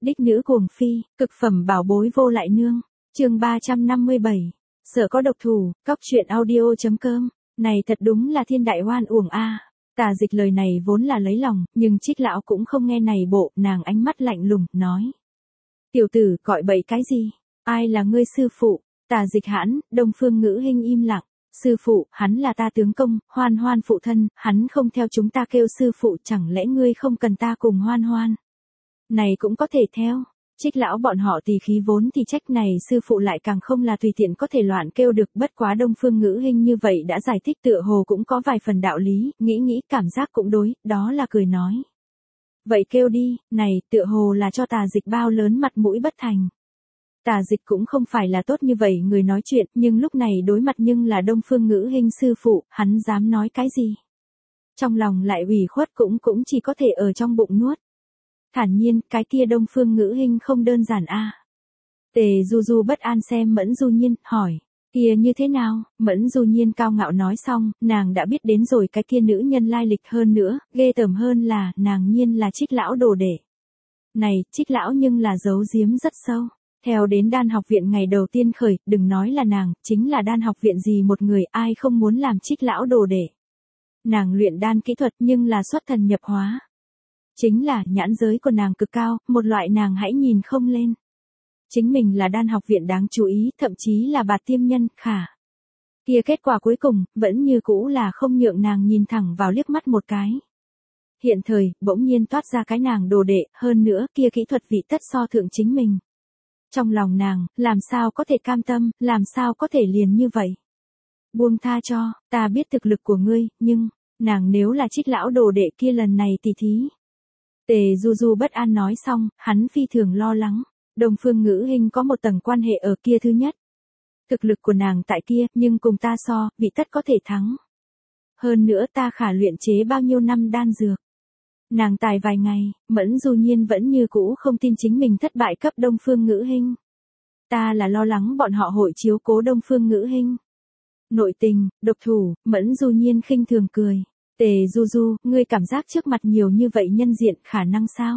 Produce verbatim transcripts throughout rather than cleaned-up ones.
Đích nữ cuồng phi, cực phẩm bảo bối vô lại nương. Chương ba trăm năm mươi bảy. Sợ có độc thủ, cóc truyện audio chấm com. Này thật đúng là thiên đại oan uổng a. Tà Dịch lời này vốn là lấy lòng, nhưng Trích lão cũng không nghe này bộ, nàng ánh mắt lạnh lùng, nói: "Tiểu tử, gọi bậy cái gì? Ai là ngươi sư phụ?" Tà Dịch hãn, Đông Phương Ngữ Hinh im lặng. "Sư phụ, hắn là ta tướng công, Hoan Hoan phụ thân, hắn không theo chúng ta kêu sư phụ, chẳng lẽ ngươi không cần ta cùng Hoan Hoan?" "Này cũng có thể theo." Trích lão bọn họ tỳ khí vốn thì trách này sư phụ lại càng không là tùy tiện có thể loạn kêu được, bất quá Đông Phương Ngữ Hinh như vậy đã giải thích tựa hồ cũng có vài phần đạo lý, nghĩ nghĩ cảm giác cũng đối, đó là cười nói: "Vậy kêu đi, này tựa hồ là cho Tà Dịch bao lớn mặt mũi bất thành." Tà Dịch cũng không phải là tốt như vậy người nói chuyện, nhưng lúc này đối mặt nhưng là Đông Phương Ngữ Hinh sư phụ, hắn dám nói cái gì? Trong lòng lại ủy khuất cũng cũng chỉ có thể ở trong bụng nuốt. Thản nhiên, cái kia Đông Phương Ngữ Hinh không đơn giản a. Tề Du Du bất an xem Mẫn Du Nhiên, hỏi: "Kia như thế nào?" Mẫn Du Nhiên cao ngạo nói xong, nàng đã biết đến rồi cái kia nữ nhân lai lịch, hơn nữa, ghê tởm hơn là, nàng nhiên là Trích lão đồ đệ. Này, Trích lão nhưng là giấu giếm rất sâu. Theo đến đan học viện ngày đầu tiên khởi, đừng nói là nàng, chính là đan học viện gì một người ai không muốn làm Trích lão đồ đệ. Nàng luyện đan kỹ thuật nhưng là xuất thần nhập hóa. Chính là nhãn giới của nàng cực cao, một loại nàng hãy nhìn không lên. Chính mình là đan học viện đáng chú ý, thậm chí là bạt tiêm nhân, khả. Kia kết quả cuối cùng, vẫn như cũ là không nhượng nàng nhìn thẳng vào liếc mắt một cái. Hiện thời, bỗng nhiên toát ra cái nàng đồ đệ, hơn nữa kia kỹ thuật vị tất so thượng chính mình. Trong lòng nàng, làm sao có thể cam tâm, làm sao có thể liền như vậy. Buông tha cho, ta biết thực lực của ngươi, nhưng, nàng nếu là Trích lão đồ đệ kia lần này tỉ thí. Tề Du Du bất an nói xong, hắn phi thường lo lắng. Đông Phương Ngữ Hinh có một tầng quan hệ ở kia thứ nhất. Thực lực của nàng tại kia, nhưng cùng ta so, vị tất có thể thắng. Hơn nữa ta khả luyện chế bao nhiêu năm đan dược. Nàng tài vài ngày, Mẫn Du Nhiên vẫn như cũ không tin chính mình thất bại cấp Đông Phương Ngữ Hinh. Ta là lo lắng bọn họ hội chiếu cố Đông Phương Ngữ Hinh. Nội tình, độc thủ, Mẫn Du Nhiên khinh thường cười. Tề Du Du, ngươi cảm giác trước mặt nhiều như vậy nhân diện khả năng sao?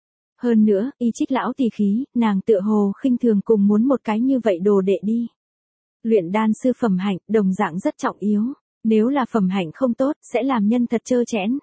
Hơn nữa, y Trích lão tỳ khí, nàng tựa hồ khinh thường cùng muốn một cái như vậy đồ đệ đi. Luyện đan sư phẩm hạnh, đồng dạng rất trọng yếu. Nếu là phẩm hạnh không tốt, sẽ làm nhân thật trơ trẽn.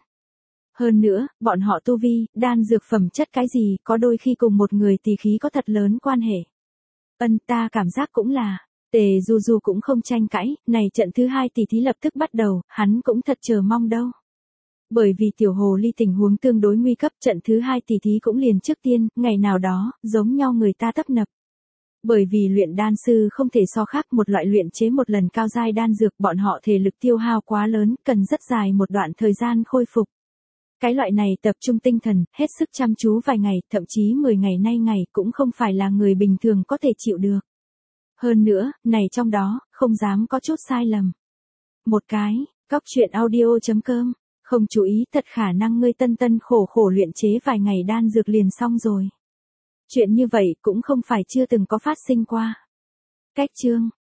Hơn nữa, bọn họ tu vi, đan dược phẩm chất cái gì, có đôi khi cùng một người tỳ khí có thật lớn quan hệ. Ân, ta cảm giác cũng là. Tề Du Du cũng không tranh cãi, này trận thứ hai tỷ thí lập tức bắt đầu, hắn cũng thật chờ mong đâu. Bởi vì tiểu hồ ly tình huống tương đối nguy cấp, trận thứ hai tỷ thí cũng liền trước tiên, ngày nào đó, giống nhau người ta tấp nập. Bởi vì luyện đan sư không thể so khác một loại luyện chế một lần cao giai đan dược, bọn họ thể lực tiêu hao quá lớn, cần rất dài một đoạn thời gian khôi phục. Cái loại này tập trung tinh thần, hết sức chăm chú vài ngày, thậm chí mười ngày nay ngày cũng không phải là người bình thường có thể chịu được. Hơn nữa, này trong đó, không dám có chút sai lầm. Một cái, cóc truyện audio chấm com, không chú ý thật khả năng ngươi tân tân khổ khổ luyện chế vài ngày đan dược liền xong rồi. Chuyện như vậy cũng không phải chưa từng có phát sinh qua. Cách chương,